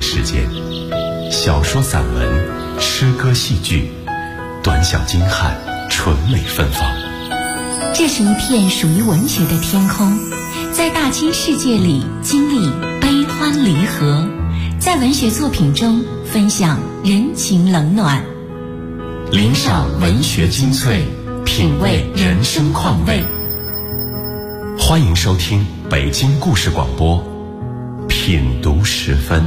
时间，小说、散文、诗歌、戏剧，短小精悍，纯美芬芳。 这是一片属于文学的天空，在大千世界里经历悲欢离合，在文学作品中分享人情冷暖， 领赏文学精粹，品味人生况味。欢迎收听北京故事广播品读时分。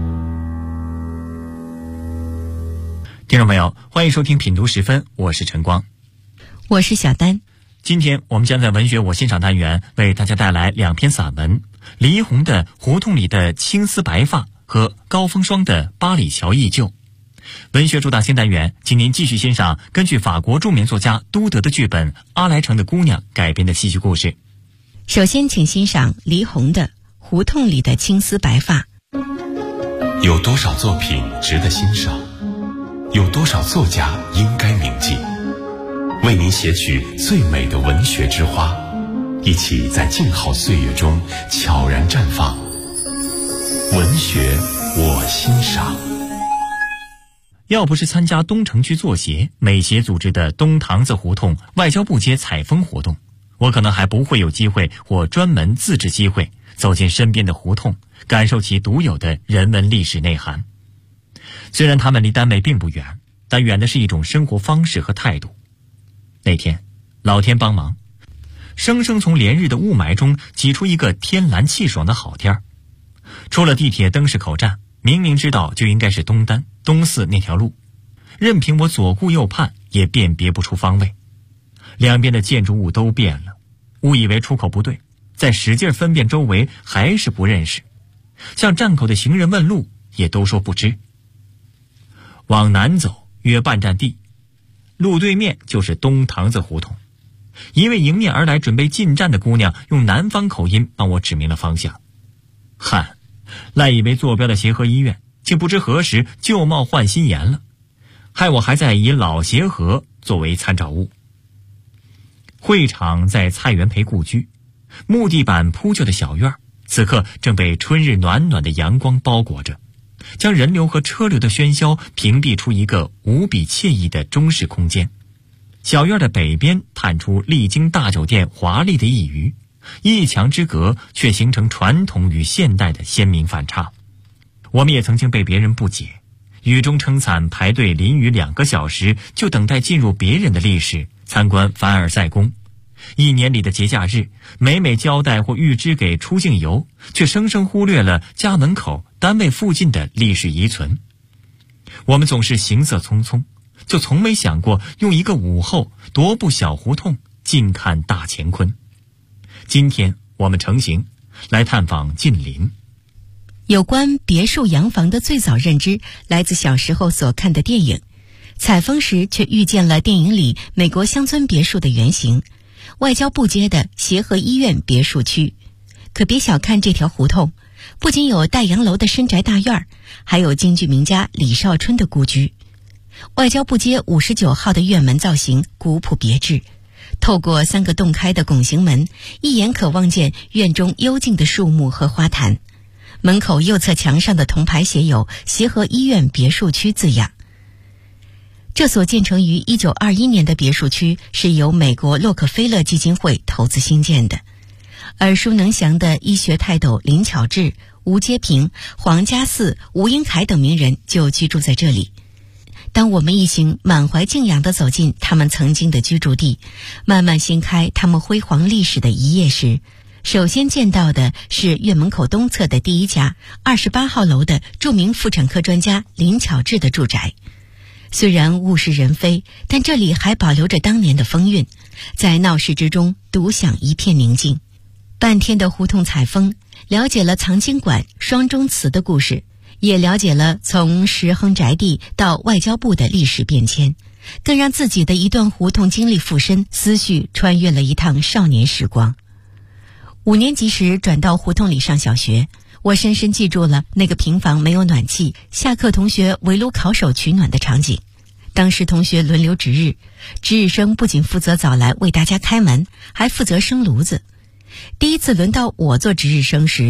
听众朋友，欢迎收听品读时分，我是陈光， 我是小丹。 今天我们将在文学我欣赏单元为大家带来两篇散文，李一红的《胡同里的青丝白发》和高风霜的《八里桥忆旧》。文学主打新单元，请您继续欣赏根据法国著名作家都德的剧本《阿莱城的姑娘》改编的戏剧故事。 首先请欣赏李一红的《胡同里的青丝白发》。 有多少作品值得欣赏？有多少作家应该铭记？为您写取最美的文学之花，一起在静好岁月中悄然绽放。文学我欣赏。 要不是参加东城区作协、美协组织的东堂子胡同外交部街采风活动，我可能还不会有机会或专门自制机会走进身边的胡同，感受其独有的人文历史内涵。虽然他们离单位并不远，但远的是一种生活方式和态度。那天老天帮忙，生生从连日的雾霾中挤出一个天蓝气爽的好天儿。出了地铁灯市口站，明明知道就应该是东单、东四那条路，任凭我左顾右盼也辨别不出方位。两边的建筑物都变了，误以为出口不对，再使劲分辨周围还是不认识，向站口的行人问路也都说不知。往南走约半站地，路对面就是东堂子胡同。一位迎面而来准备进站的姑娘用南方口音帮我指明了方向。汗，赖以为坐标的协和医院竟不知何时旧貌换新颜了，害我还在以老协和作为参照物。会场在蔡元培故居，木地板铺就的小院此刻正被春日暖暖的阳光包裹着，将人流和车流的喧嚣屏蔽出一个无比惬意的中式空间。小院的北边探出丽晶大酒店华丽的一隅，一墙之隔却形成传统与现代的鲜明反差。我们也曾经被别人不解，雨中撑伞排队淋雨2个小时，就等待进入别人的历史，参观凡尔赛宫。一年里的节假日，每交代或预支给出境游，却生生忽略了家门口、单位附近的历史遗存。我们总是行色匆匆，就从没想过用一个午后踱步小胡同，近看大乾坤。今天我们成行来探访近邻。 有关别墅洋房的最早认知来自小时候所看的电影，采风时却遇见了电影里美国乡村别墅的原型，外交部街的协和医院别墅区。可别小看这条胡同，不仅有带洋楼的深宅大院，还有京剧名家李少春的故居。外交部街59号的院门造型古朴别致，透过3个洞开的拱形门，一眼可望见院中幽静的树木和花坛。门口右侧墙上的铜牌写有协和医院别墅区字样。这所建成于1921年的别墅区是由美国洛克菲勒基金会投资兴建的。耳熟能详的医学泰斗林巧稚、吴阶平、黄家嗣、吴英凯等名人就居住在这里。当我们一行满怀敬仰地走进他们曾经的居住地，慢慢掀开他们辉煌历史的一页时，首先见到的是院门口东侧的第一家28号楼的著名妇产科专家林巧稚的住宅。虽然物是人非，但这里还保留着当年的风韵，在闹市之中独享一片宁静。半天的胡同采风，了解了藏经馆、双钟祠的故事，也了解了从石亨宅地到外交部的历史变迁，更让自己的一段胡同经历附身，思绪穿越了一趟少年时光。5年级时转到胡同里上小学，我深深记住了那个平房没有暖气，下课同学围炉烤手取暖的场景。当时同学轮流值日，值日生不仅负责早来为大家开门，还负责生炉子。第一次轮到我做值日生时，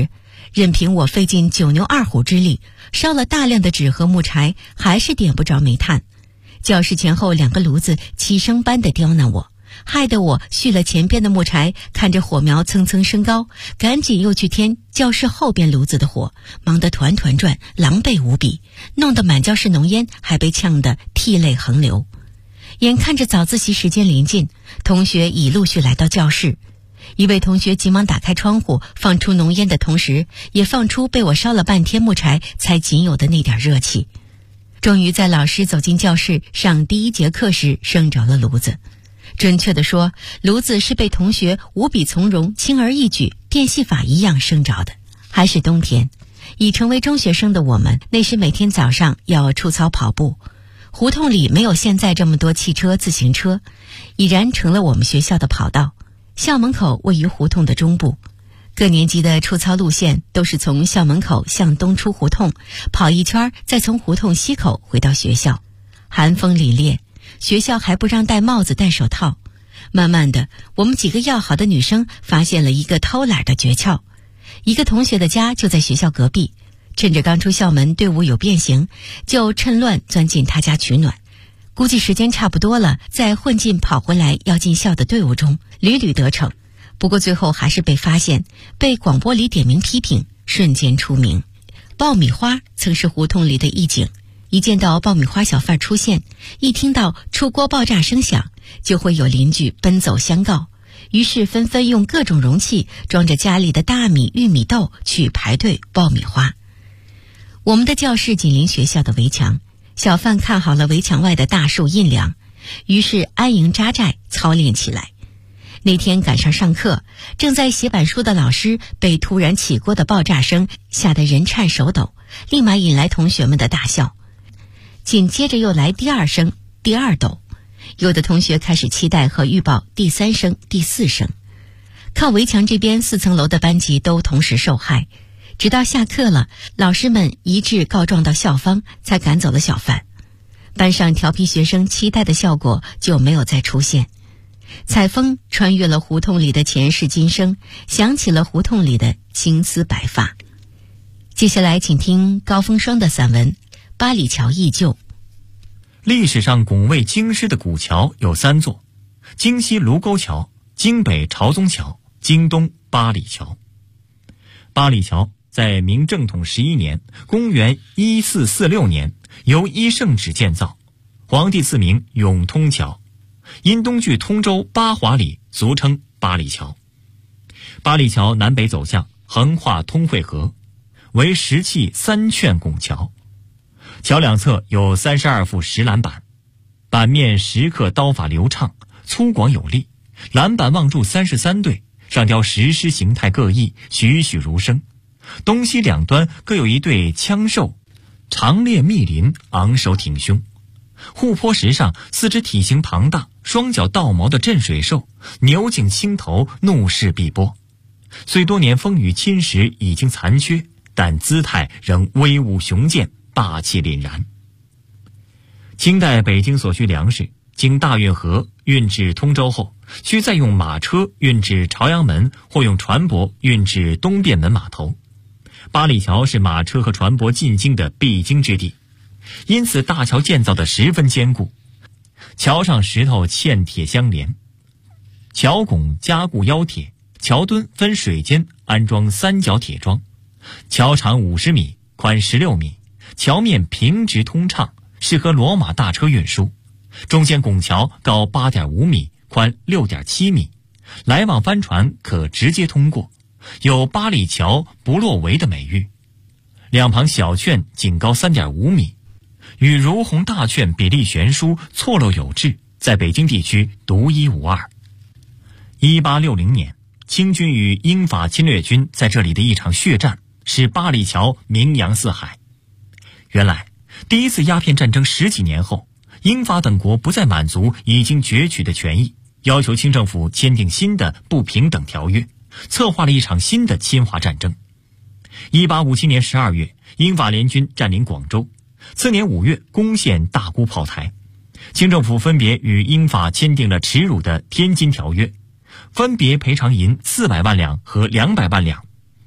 任凭我费尽9牛2虎之力，烧了大量的纸和木柴，还是点不着煤炭。教室前后2个炉子齐声般地刁难我，害得我续了前边的木柴，看着火苗蹭蹭升高，赶紧又去添教室后边炉子的火，忙得团团转，狼狈无比，弄得满教室浓烟，还被呛得涕泪横流。眼看着早自习时间临近，同学已陆续来到教室。一位同学急忙打开窗户，放出浓烟的同时，也放出被我烧了半天木柴才仅有的那点热气。终于在老师走进教室上第1节课时生着了炉子。准确地说，炉子是被同学无比从容、轻而易举，电戏法一样生着的。还是冬天，已成为中学生的我们，那时每天早上要出操跑步。胡同里没有现在这么多汽车、自行车，已然成了我们学校的跑道。校门口位于胡同的中部，各年级的出操路线都是从校门口向东出胡同，跑一圈，再从胡同西口回到学校。寒风凛冽，学校还不让戴帽子戴手套。慢慢的，我们几个要好的女生发现了一个偷懒的诀窍。一个同学的家就在学校隔壁，趁着刚出校门队伍有变形，就趁乱钻进他家取暖。估计时间差不多了，再混进跑回来要进校的队伍中，屡屡得逞。不过最后还是被发现，被广播里点名批评，瞬间出名。爆米花曾是胡同里的一景，一见到爆米花小贩出现，一听到出锅爆炸声响，就会有邻居奔走相告，于是纷纷用各种容器装着家里的大米、玉米豆去排队爆米花。我们的教室紧邻学校的围墙，小贩看好了围墙外的大树阴凉，于是安营扎寨操练起来。那天赶上上课，正在写板书的老师被突然起锅的爆炸声吓得人颤手抖，立马引来同学们的大笑。紧接着又来第2声、第2抖，有的同学开始期待和预报第3声、第4声。靠围墙这边4层楼的班级都同时受害，直到下课了，老师们一致告状到校方，才赶走了小贩。班上调皮学生期待的效果就没有再出现。采风穿越了胡同里的前世今生，想起了胡同里的青丝白发。接下来请听高风霜的散文《八里桥忆旧》。 历史上拱卫京师的古桥有3座：京西卢沟桥、京北朝宗桥、京东八里桥。八里桥在明正统11年，公元1446年，由伊圣旨建造，皇帝赐名永通桥。因东距通州八华里，俗称八里桥。八里桥南北走向，横跨通惠河，为石砌3券拱桥。桥两侧有32副石栏板，板面石刻刀法流畅，粗犷有力，栏板望柱33对，上雕石狮形态各异，栩栩如生。东西两端各有一对枪兽，长列密林，昂首挺胸。护坡石上4只体型庞大、双脚倒毛的镇水兽，牛颈青头，怒视碧波。虽多年风雨侵蚀已经残缺，但姿态仍威武雄健，霸气凛然。清代北京所需粮食经大运河运至通州后，需再用马车运至朝阳门，或用船舶运至东便门码头。八里桥是马车和船舶进京的必经之地，因此大桥建造得十分坚固。桥上石头嵌铁相连，桥拱加固腰铁，桥墩分水间安装3角铁桩。桥长50米，宽16米，桥面平直通畅，适合骡马大车运输。中间拱桥高8.5米，宽6.7米，来往帆船可直接通过，有八里桥不落围的美誉。两旁小券仅高3.5米，与如虹大券比例悬殊，错落有致，在北京地区独一无二。1860年，清军与英法侵略军在这里的一场血战，使八里桥名扬四海。原来，第一次鸦片战争10几年后，英法等国不再满足已经攫取的权益，要求清政府签订新的不平等条约，策划了一场新的侵华战争。1857年12月，英法联军占领广州，次年5月攻陷大沽炮台。清政府分别与英法签订了耻辱的天津条约，分别赔偿银400万两和200万两，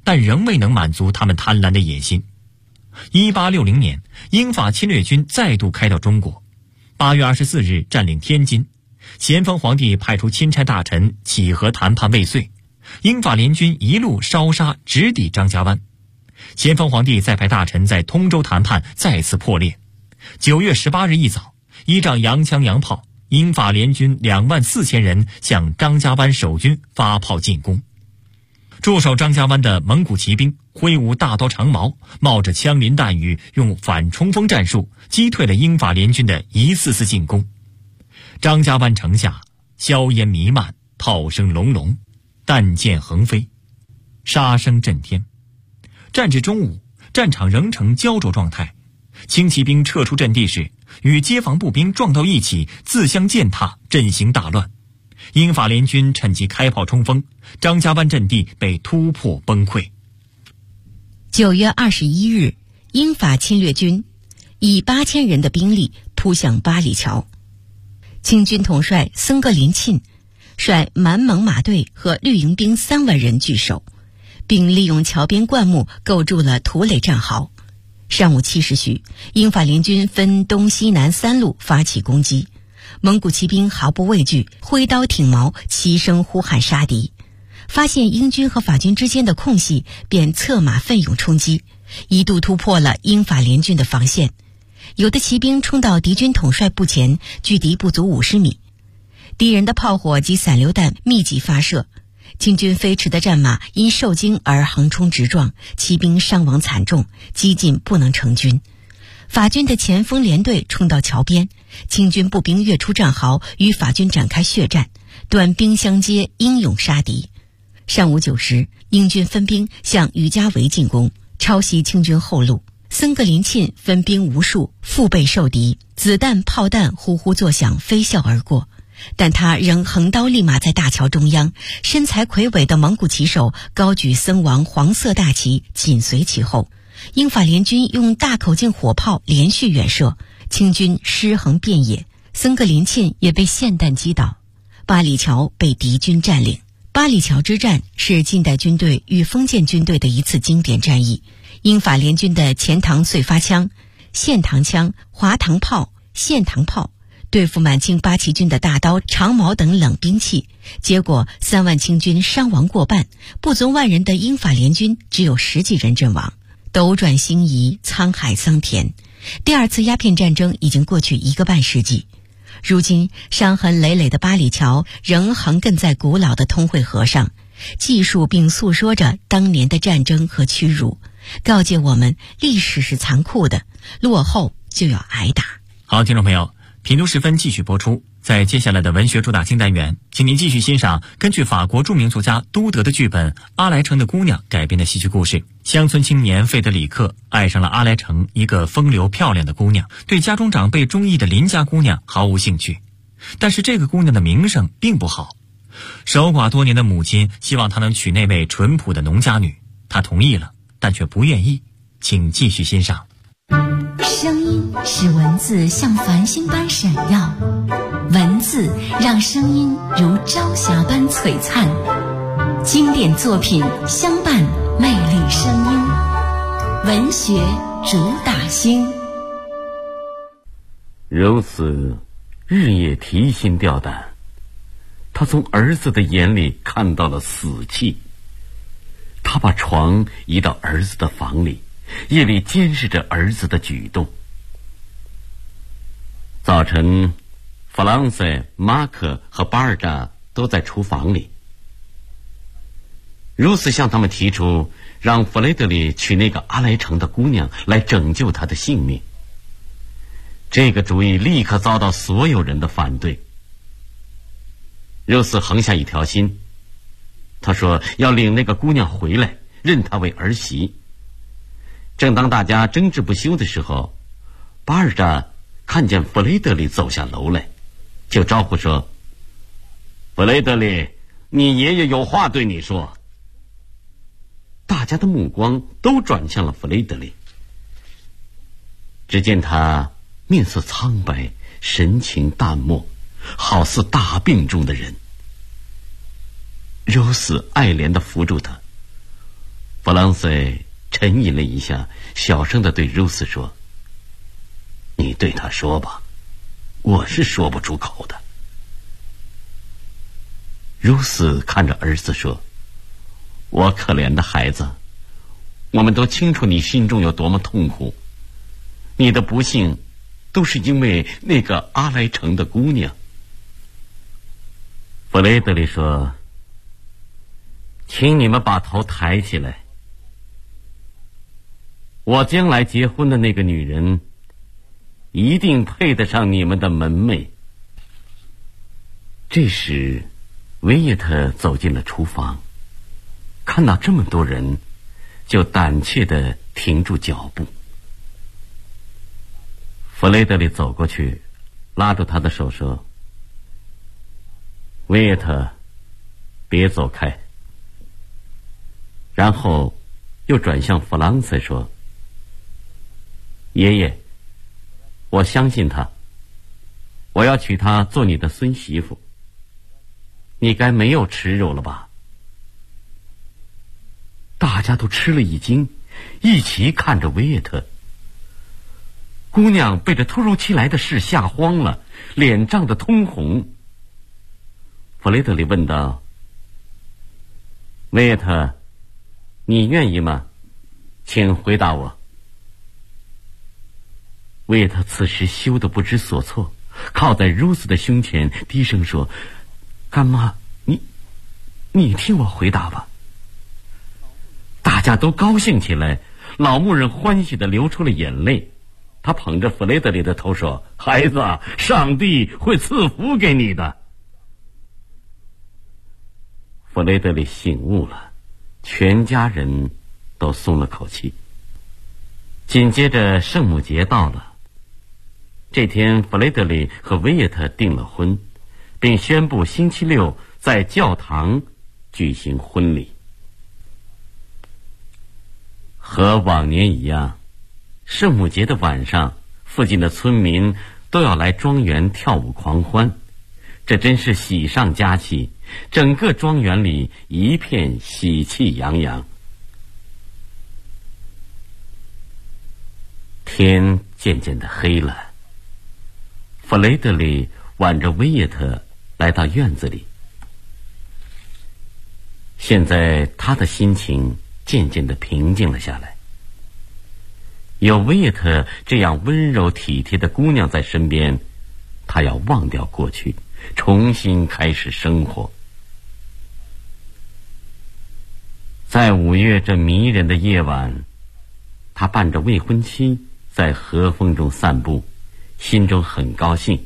但仍未能满足他们贪婪的野心。1860年，英法侵略军再度开到中国。8月24日占领天津，咸丰皇帝派出钦差大臣起和谈判未遂，英法联军一路烧杀直抵张家湾。咸丰皇帝再派大臣在通州谈判再次破裂。9月18日一早，依仗洋枪洋炮，英法联军24000人向张家湾守军发炮进攻。驻守张家湾的蒙古骑兵挥舞大刀长矛，冒着枪林弹雨，用反冲锋战术击退了英法联军的一次次进攻。张家湾城下硝烟弥漫，炮声隆隆，弹箭横飞，杀声震天。战至中午，战场仍呈焦灼状态。轻骑兵撤出阵地时，与街坊步兵撞到一起，自相践踏，阵型大乱。英法联军趁机开炮冲锋，张家湾阵地被突破崩溃。 9月21日，英法侵略军以8000人的兵力扑向八里桥。清军统帅僧格林沁率满蒙马队和绿营兵3万人据守，并利用桥边灌木构筑了土垒战壕。上午7时许，英法联军分东西南3路发起攻击，蒙古骑兵毫不畏惧，挥刀挺矛，齐声呼喊杀敌。发现英军和法军之间的空隙，便策马奋勇冲击，一度突破了英法联军的防线。有的骑兵冲到敌军统帅部前，距敌不足50米。敌人的炮火及散流弹密集发射，清军飞驰的战马因受惊而横冲直撞，骑兵伤亡惨重，几近不能成军。法军的前锋连队冲到桥边，清军步兵跃出战壕，与法军展开血战，短兵相接，英勇杀敌。上午9时，英军分兵向于家围进攻，抄袭清军后路。僧格林沁分兵无数，腹背受敌，子弹炮弹呼呼作响，飞啸而过。但他仍横刀立马在大桥中央，身材魁伟的蒙古骑手高举僧王黄色大旗，紧随其后。英法联军用大口径火炮连续远射，清军尸横遍野，僧格林沁也被霰弹击倒。八里桥被敌军占领。八里桥之战是近代军队与封建军队的一次经典战役。英法联军的前膛碎发枪、线膛枪、滑膛炮、线膛炮对付满清八旗军的大刀、长矛等冷兵器，结果3万清军伤亡过半，不足万人的英法联军只有10几人阵亡。斗转星移，沧海桑田。第二次鸦片战争已经过去1个半世纪，如今伤痕累累的八里桥仍横亘在古老的通惠河上，记述并诉说着当年的战争和屈辱，告诫我们历史是残酷的，落后就要挨打。 好，听众朋友，品读时分继续播出。在接下来的文学主打清单元，请您继续欣赏根据法国著名作家都德的剧本《阿莱城的姑娘》改编的戏剧故事。乡村青年费德里克爱上了阿莱城一个风流漂亮的姑娘，对家中长辈中意的邻家姑娘毫无兴趣。但是这个姑娘的名声并不好，守寡多年的母亲希望她能娶那位淳朴的农家女，她同意了，但却不愿意。请继续欣赏。 声音使文字像繁星般闪耀，文字让声音如朝霞般璀璨。经典作品相伴魅力声音，文学主打星。 如此日夜提心吊胆，他从儿子的眼里看到了死气。他把床移到儿子的房里，夜里监视着儿子的举动。早晨，弗朗塞、马克和巴尔扎都在厨房里。如此向他们提出让弗雷德里娶那个阿莱城的姑娘来拯救他的性命。这个主意立刻遭到所有人的反对。如此横下一条心，他说要领那个姑娘回来，认她为儿媳。正当大家争执不休的时候，巴尔扎看见弗雷德里走下楼来，就招呼说：弗雷德里，你爷爷有话对你说。大家的目光都转向了弗雷德里。只见他面色苍白，神情淡漠，好似大病中的人。柔丝爱怜地扶住他。 弗朗塞沉吟了一下，小声地对茹斯说：“你对他说吧，我是说不出口的。”茹斯看着儿子说：“我可怜的孩子，我们都清楚你心中有多么痛苦，你的不幸都是因为那个阿莱城的姑娘。”弗雷德里说：“请你们把头抬起来，我将来结婚的那个女人一定配得上你们的门楣。”这时维耶特走进了厨房，看到这么多人，就胆怯地停住脚步。弗雷德里走过去，拉住他的手说：“维耶特，别走开。”然后又转向弗朗塞说：“爷爷，我相信他，我要娶她做你的孙媳妇，你该没有耻辱了吧？”大家都吃了一惊，一起看着维耶特。姑娘被这突如其来的事吓慌了，脸涨得通红。弗雷德里问道：“维耶特，你愿意吗？请回答我。”维耶特此时羞得不知所措，靠在茹斯的胸前，低声说：“干妈，你听我回答吧。”大家都高兴起来，老牧人欢喜地流出了眼泪。他捧着弗雷德里的头说：“孩子，上帝会赐福给你的。”弗雷德里醒悟了，全家人都松了口气。紧接着圣母节到了，这天弗雷德里和维耶特订了婚，并宣布星期六在教堂举行婚礼。和往年一样，圣母节的晚上，附近的村民都要来庄园跳舞狂欢，这真是喜上加喜，整个庄园里一片喜气洋洋。天渐渐的黑了，弗雷德里挽着维耶特来到院子里。现在他的心情渐渐的平静了下来。有维耶特这样温柔体贴的姑娘在身边，他要忘掉过去，重新开始生活。在5月这迷人的夜晚，他伴着未婚妻在和风中散步，心中很高兴。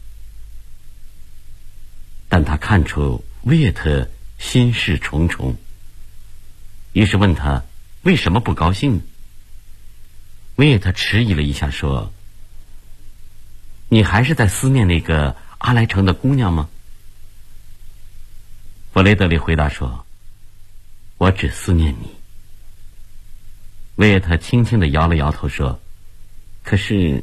但他看出维耶特心事重重，于是问他为什么不高兴呢？维耶特迟疑了一下说：“你还是在思念那个阿莱城的姑娘吗？”弗雷德里回答说：“我只思念你。”维耶特轻轻地摇了摇头说：“可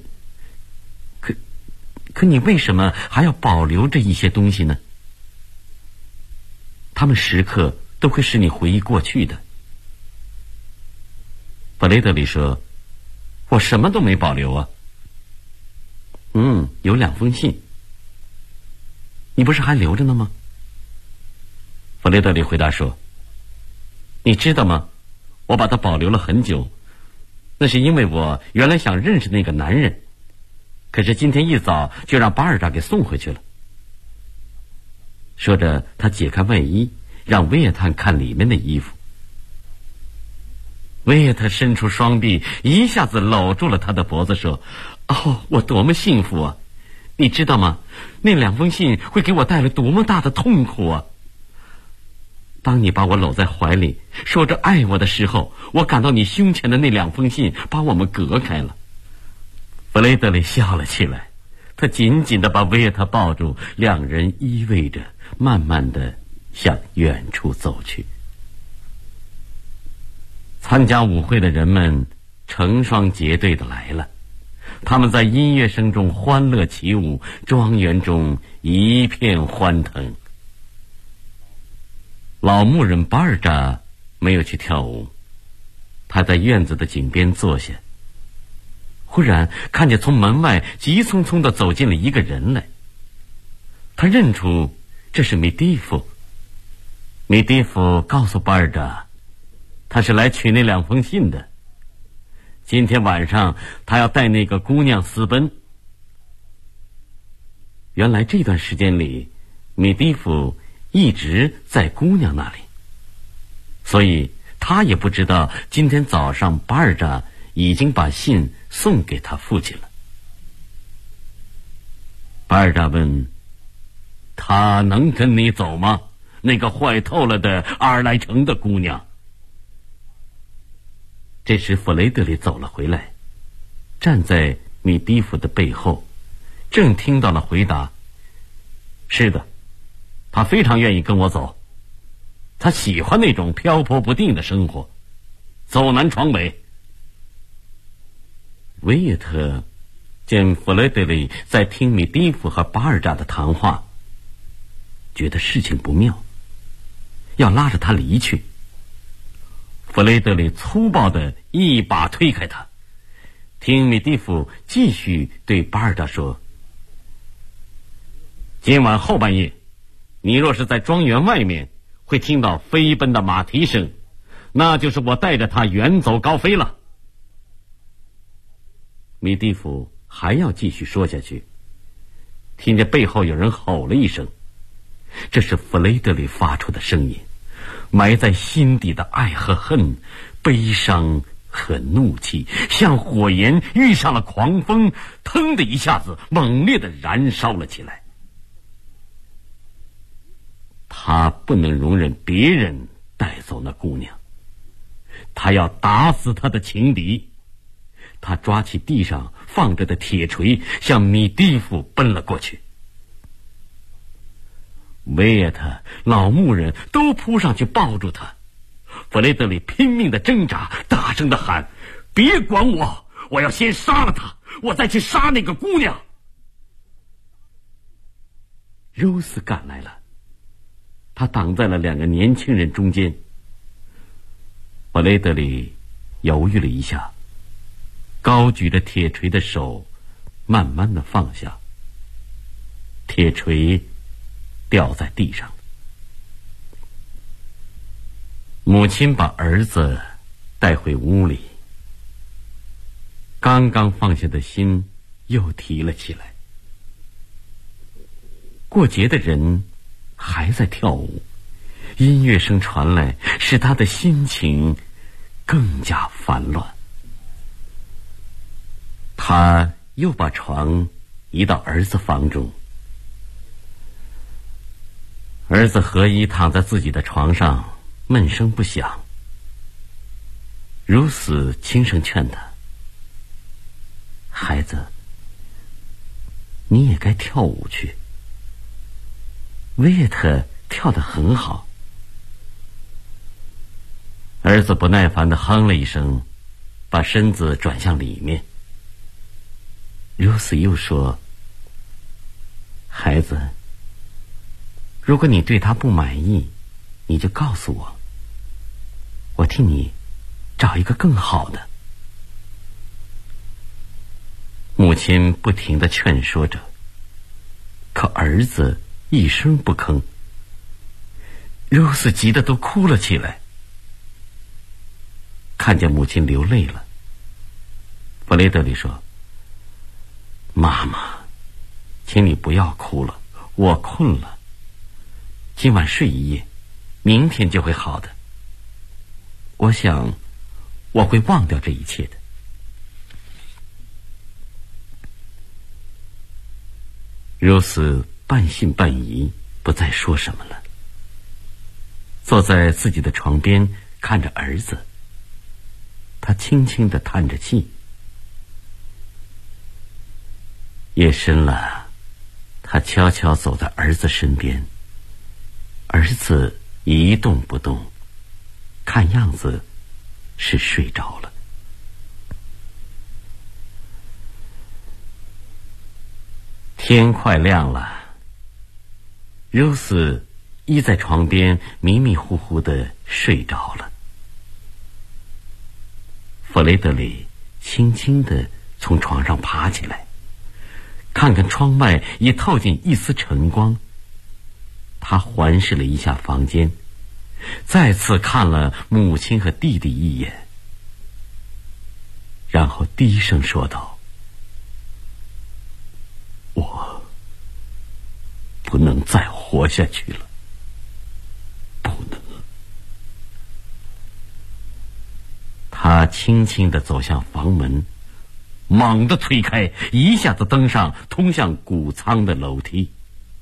你为什么还要保留着一些东西呢？他们时刻都会使你回忆过去的。”弗雷德里说：“我什么都没保留啊。”“有2封信，你不是还留着呢吗？”弗雷德里回答说：“你知道吗？我把它保留了很久，那是因为我原来想认识那个男人，可是今天一早就让巴尔扎给送回去了。”说着，他解开外衣，让维耶特看里面的衣服。维耶特伸出双臂，一下子搂住了他的脖子，说：“哦，我多么幸福啊！你知道吗？那2封信会给我带来多么大的痛苦啊！当你把我搂在怀里，说着爱我的时候，我感到你胸前的那2封信把我们隔开了。”弗雷德里笑了起来，他紧紧地把维耶特抱住，2人依偎着，慢慢地向远处走去。参加舞会的人们成双结对的来了，他们在音乐声中欢乐起舞，庄园中一片欢腾。老牧人巴尔扎没有去跳舞， 他在院子的井边坐下，忽然看见从门外急匆匆地走进了一个人来。他认出这是米蒂夫。米蒂夫告诉巴尔扎，他是来取那2封信的。今天晚上他要带那个姑娘私奔。原来这段时间里，米蒂夫一直在姑娘那里，所以他也不知道今天早上巴尔扎已经把信送给他父亲了。巴尔扎问，他能跟你走吗？那个坏透了的阿尔莱城的姑娘。这时弗雷德里走了回来，站在米蒂夫的背后，正听到了回答，是的，他非常愿意跟我走，他喜欢那种漂泊不定的生活，走南闯北。维也特见弗雷德里在听米蒂夫和巴尔扎的谈话，觉得事情不妙，要拉着他离去。弗雷德里粗暴地一把推开他，听米蒂夫继续对巴尔扎说，今晚后半夜，你若是在庄园外面会听到飞奔的马蹄声，那就是我带着他远走高飞了。米蒂夫还要继续说下去，听见背后有人吼了一声，这是弗雷德里发出的声音，埋在心底的爱和恨，悲伤和怒气，像火焰遇上了狂风，腾的一下子猛烈地燃烧了起来。他不能容忍别人带走那姑娘，他要打死他的情敌。他抓起地上放着的铁锤，向米蒂夫奔了过去。维也特、老牧人都扑上去抱住他。弗雷德里拼命的挣扎，大声的喊，别管我，我要先杀了他，我再去杀那个姑娘。柔斯赶来了，他挡在了2个年轻人中间。弗雷德里犹豫了一下，高举着铁锤的手慢慢的放下，铁锤掉在地上。母亲把儿子带回屋里，刚刚放下的心又提了起来。过节的人还在跳舞，音乐声传来，使他的心情更加烦乱。他又把床移到儿子房中，儿子何一躺在自己的床上，闷声不响。如此轻声劝他，孩子，你也该跳舞去。维也特跳得很好。儿子不耐烦地哼了一声，把身子转向里面。如斯又说，孩子，如果你对他不满意，你就告诉我，我替你找一个更好的。母亲不停地劝说着，可儿子一声不吭。如斯急得都哭了起来。看见母亲流泪了，弗雷德里说，妈妈，请你不要哭了，我困了，今晚睡一夜，明天就会好的。我想我会忘掉这一切的。如斯半信半疑，不再说什么了，坐在自己的床边看着儿子。他轻轻地叹着气。夜深了，他悄悄走在儿子身边，儿子一动不动，看样子是睡着了。天快亮了，如斯依在床边迷迷糊糊地睡着了。 弗雷德里轻轻地从床上爬起来，看看窗外已透进一丝晨光。他环视了一下房间，再次看了母亲和弟弟一眼，然后低声说道：我不能再活下去了，不能。他轻轻地走向房门，猛地推开，一下子登上通向谷仓的楼梯。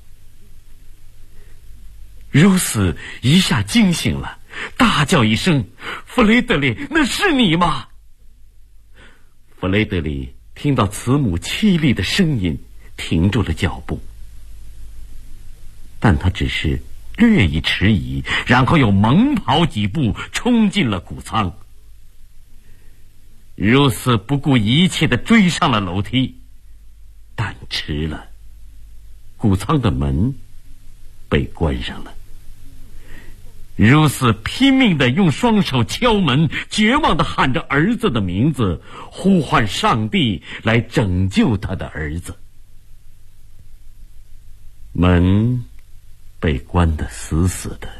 如斯一下惊醒了，大叫一声：弗雷德里，那是你吗？弗雷德里听到慈母凄厉的声音，停住了脚步，但他只是略一迟疑，然后又猛跑几步冲进了谷仓。如斯不顾一切地追上了楼梯，但迟了，谷仓的门被关上了。如斯拼命地用双手敲门，绝望地喊着儿子的名字，呼唤上帝来拯救他的儿子。门被关得死死的，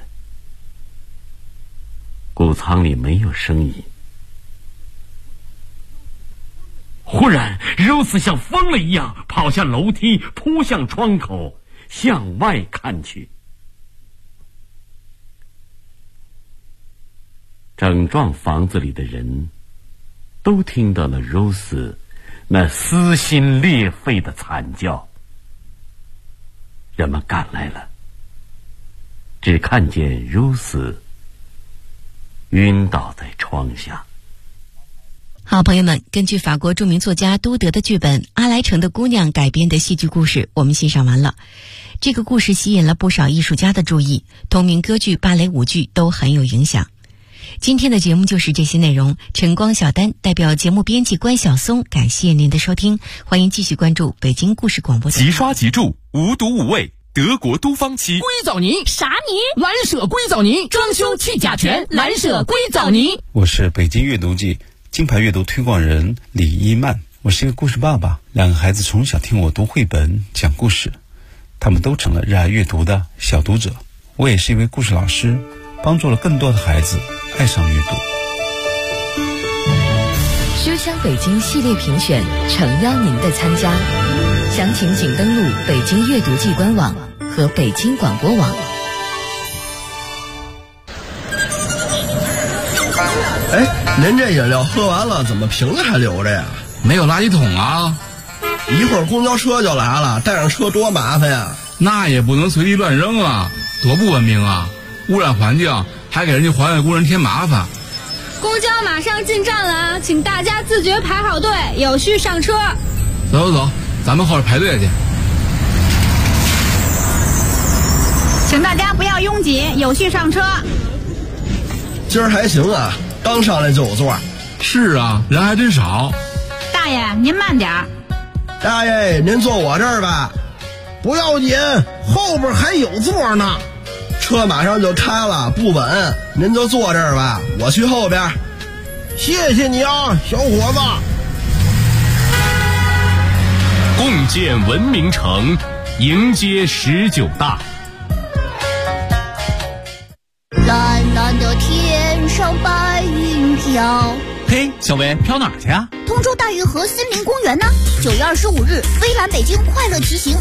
谷仓里没有声音。忽然，如斯像疯了一样跑下楼梯，扑向窗口，向外看去。整幢房子里的人都听到了如斯那撕心裂肺的惨叫。人们赶来了，只看见如斯晕倒在窗下。 好，朋友们，根据法国著名作家都德的剧本《阿莱城的姑娘》改编的戏剧故事我们欣赏完了。这个故事吸引了不少艺术家的注意，同名歌剧、芭蕾舞剧都很有影响。今天的节目就是这些内容，晨光小丹代表节目编辑关晓松，感谢您的收听，欢迎继续关注北京故事广播。 即刷即住，无毒无味，德国都芳漆。 硅藻泥啥泥？ 蓝舍硅藻泥，装修去甲醛，蓝舍硅藻泥。 我是北京阅读季金牌阅读推广人李一曼，我是一个故事爸爸，两个孩子从小听我读绘本讲故事，他们都成了热爱阅读的小读者。我也是一位故事老师，帮助了更多的孩子爱上阅读。 书香北京系列评选诚邀您的参加，详情请登录北京阅读季官网和北京广播网。 您这饮料喝完了，怎么瓶子还留着呀？ 没有垃圾桶啊！ 一会儿公交车就来了，带上车多麻烦呀！ 那也不能随地乱扔啊，多不文明啊！污染环境，还给人家环卫工人添麻烦。 公交马上进站了，请大家自觉排好队，有序上车。 走，咱们后边排队去。 请大家不要拥挤，有序上车。 今儿还行啊，刚上来就有座。 是啊，人还真少。 大爷，您慢点儿。 大爷，您坐我这儿吧。不要紧，后边还有座呢。车马上就开了，不稳，您就坐这儿吧，我去后边。谢谢你啊，小伙子。 共建文明城，迎接19大。 蓝蓝的天上白云飘。 嘿，小薇，飘哪儿去啊？ 通州大运河森林公园呢？9月25日，微蓝北京快乐骑行